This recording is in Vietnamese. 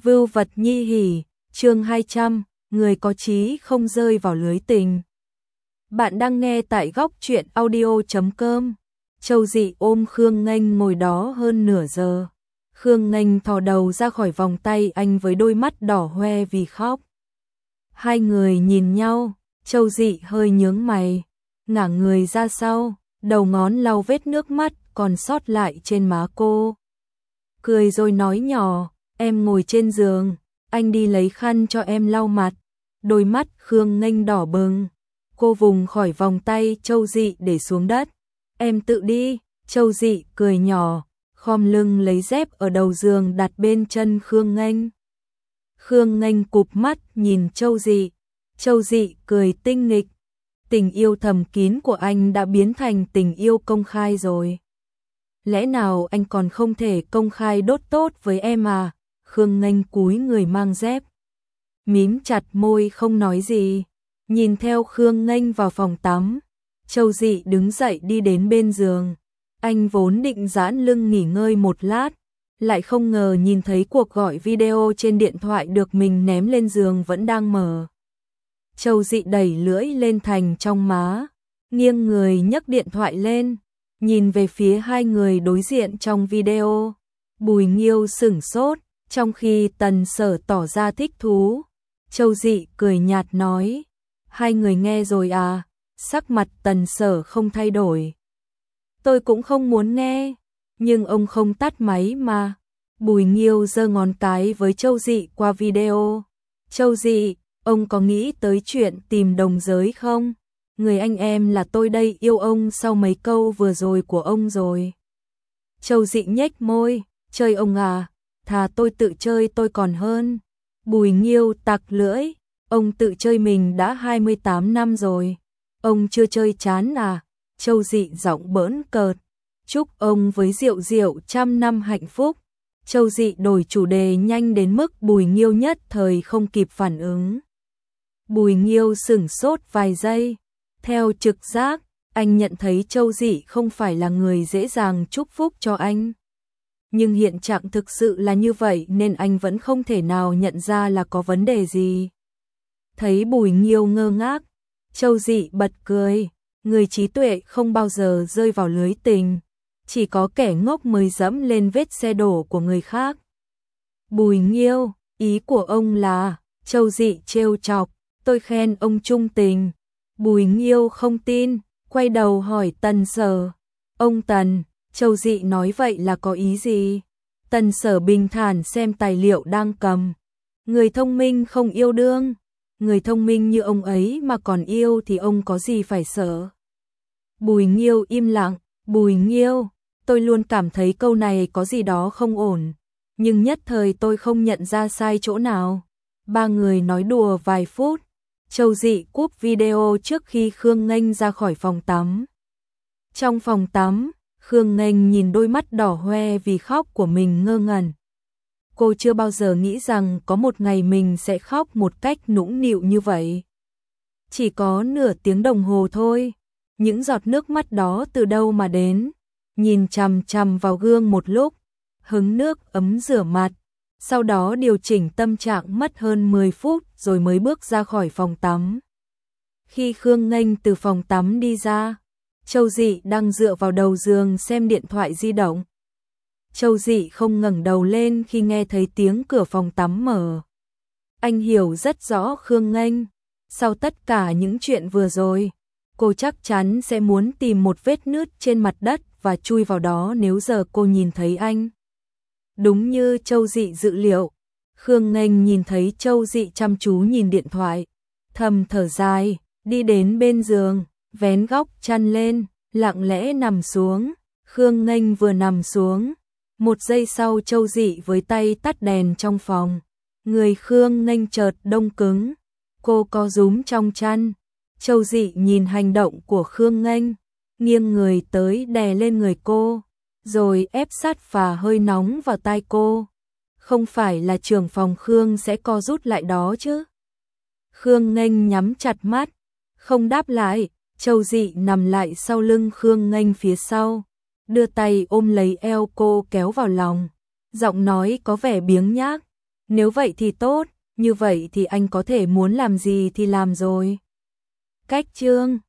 Vưu vật nhi hỉ, chương 200, người có chí không rơi vào lưới tình. Bạn đang nghe tại góc truyện audio.com. Châu Dị ôm Khương Nghênh ngồi đó hơn nửa giờ. Khương Nghênh thò đầu ra khỏi vòng tay anh với đôi mắt đỏ hoe vì khóc. Hai người nhìn nhau, Châu Dị hơi nhướng mày, ngả người ra sau, đầu ngón lau vết nước mắt còn sót lại trên má cô. Cười rồi nói nhỏ, em ngồi trên giường, anh đi lấy khăn cho em lau mặt. Đôi mắt Khương Nghênh đỏ bừng, cô vùng khỏi vòng tay Châu Dị để xuống đất. Em tự đi, Châu Dị cười nhỏ, khom lưng lấy dép ở đầu giường đặt bên chân Khương Nghênh. Khương Nghênh cụp mắt nhìn Châu Dị, Châu Dị cười tinh nghịch. Tình yêu thầm kín của anh đã biến thành tình yêu công khai rồi. Lẽ nào anh còn không thể công khai đốt tốt với em à? Khương Nghênh cúi người mang dép, mím chặt môi không nói gì, nhìn theo Khương Nghênh vào phòng tắm. Châu Dị đứng dậy đi đến bên giường. Anh vốn định giãn lưng nghỉ ngơi một lát, lại không ngờ nhìn thấy cuộc gọi video trên điện thoại được mình ném lên giường vẫn đang mở. Châu Dị đẩy lưỡi lên thành trong má, nghiêng người nhấc điện thoại lên, nhìn về phía hai người đối diện trong video. Bùi Nghiêu sửng sốt, trong khi Tần Sở tỏ ra thích thú. Châu Dị cười nhạt nói, hai người nghe rồi à? Sắc mặt Tần Sở không thay đổi. Tôi cũng không muốn nghe, nhưng ông không tắt máy mà. Bùi Nghiêu giơ ngón cái với Châu Dị qua video. Châu Dị, ông có nghĩ tới chuyện tìm đồng giới không? Người anh em là tôi đây yêu ông sau mấy câu vừa rồi của ông rồi. Châu Dị nhếch môi, chơi ông à? Thà tôi tự chơi tôi còn hơn. Bùi Nghiêu tặc lưỡi, ông tự chơi mình đã 28 năm rồi. Ông chưa chơi chán à? Châu Dị giọng bỡn cợt, chúc ông với Diệu Diệu trăm năm hạnh phúc. Châu Dị đổi chủ đề nhanh đến mức Bùi Nghiêu nhất thời không kịp phản ứng. Bùi Nghiêu sửng sốt vài giây. Theo trực giác, anh nhận thấy Châu Dị không phải là người dễ dàng chúc phúc cho anh. Nhưng hiện trạng thực sự là như vậy nên anh vẫn không thể nào nhận ra là có vấn đề gì. Thấy Bùi Nghiêu ngơ ngác, Châu Dị bật cười, người trí tuệ không bao giờ rơi vào lưới tình, chỉ có kẻ ngốc mới dẫm lên vết xe đổ của người khác. Bùi Nghiêu, ý của ông là? Châu Dị trêu chọc, tôi khen ông trung tình. Bùi Nghiêu không tin, quay đầu hỏi Tần Sở, ông Tần, Châu Dị nói vậy là có ý gì? Tần Sở bình thản xem tài liệu đang cầm. Người thông minh không yêu đương, người thông minh như ông ấy mà còn yêu thì ông có gì phải sợ? Bùi Nghiêu im lặng. Bùi Nghiêu, tôi luôn cảm thấy câu này có gì đó không ổn, nhưng nhất thời tôi không nhận ra sai chỗ nào. Ba người nói đùa vài phút, Châu Dị cúp video trước khi Khương Nghênh ra khỏi phòng tắm. Trong phòng tắm, Khương Nghênh nhìn đôi mắt đỏ hoe vì khóc của mình ngơ ngẩn. Cô chưa bao giờ nghĩ rằng có một ngày mình sẽ khóc một cách nũng nịu như vậy. Chỉ có nửa tiếng đồng hồ thôi, những giọt nước mắt đó từ đâu mà đến? Nhìn chằm chằm vào gương một lúc, hứng nước ấm rửa mặt, sau đó điều chỉnh tâm trạng mất hơn 10 phút rồi mới bước ra khỏi phòng tắm. Khi Khương Nghênh từ phòng tắm đi ra, Châu Dị đang dựa vào đầu giường xem điện thoại di động. Châu Dị không ngẩng đầu lên khi nghe thấy tiếng cửa phòng tắm mở. Anh hiểu rất rõ Khương Nghênh, sau tất cả những chuyện vừa rồi, cô chắc chắn sẽ muốn tìm một vết nứt trên mặt đất và chui vào đó nếu giờ cô nhìn thấy anh. Đúng như Châu Dị dự liệu, Khương Nghênh nhìn thấy Châu Dị chăm chú nhìn điện thoại, thầm thở dài, đi đến bên giường, vén góc chăn lên, lặng lẽ nằm xuống. Khương Nghênh vừa nằm xuống, một giây sau Châu Dị với tay tắt đèn trong phòng. Người Khương Nghênh chợt đông cứng, cô co rúm trong chăn. Châu Dị nhìn hành động của Khương Nghênh, nghiêng người tới đè lên người cô, rồi ép sát phả hơi nóng vào tai cô. Không phải là trưởng phòng Khương sẽ co rút lại đó chứ? Khương Nghênh nhắm chặt mắt, không đáp lại. Châu Dị nằm lại sau lưng Khương Nghênh phía sau, đưa tay ôm lấy eo cô kéo vào lòng, giọng nói có vẻ biếng nhác, Nếu vậy thì tốt, như vậy thì anh có thể muốn làm gì thì làm rồi. Cách chương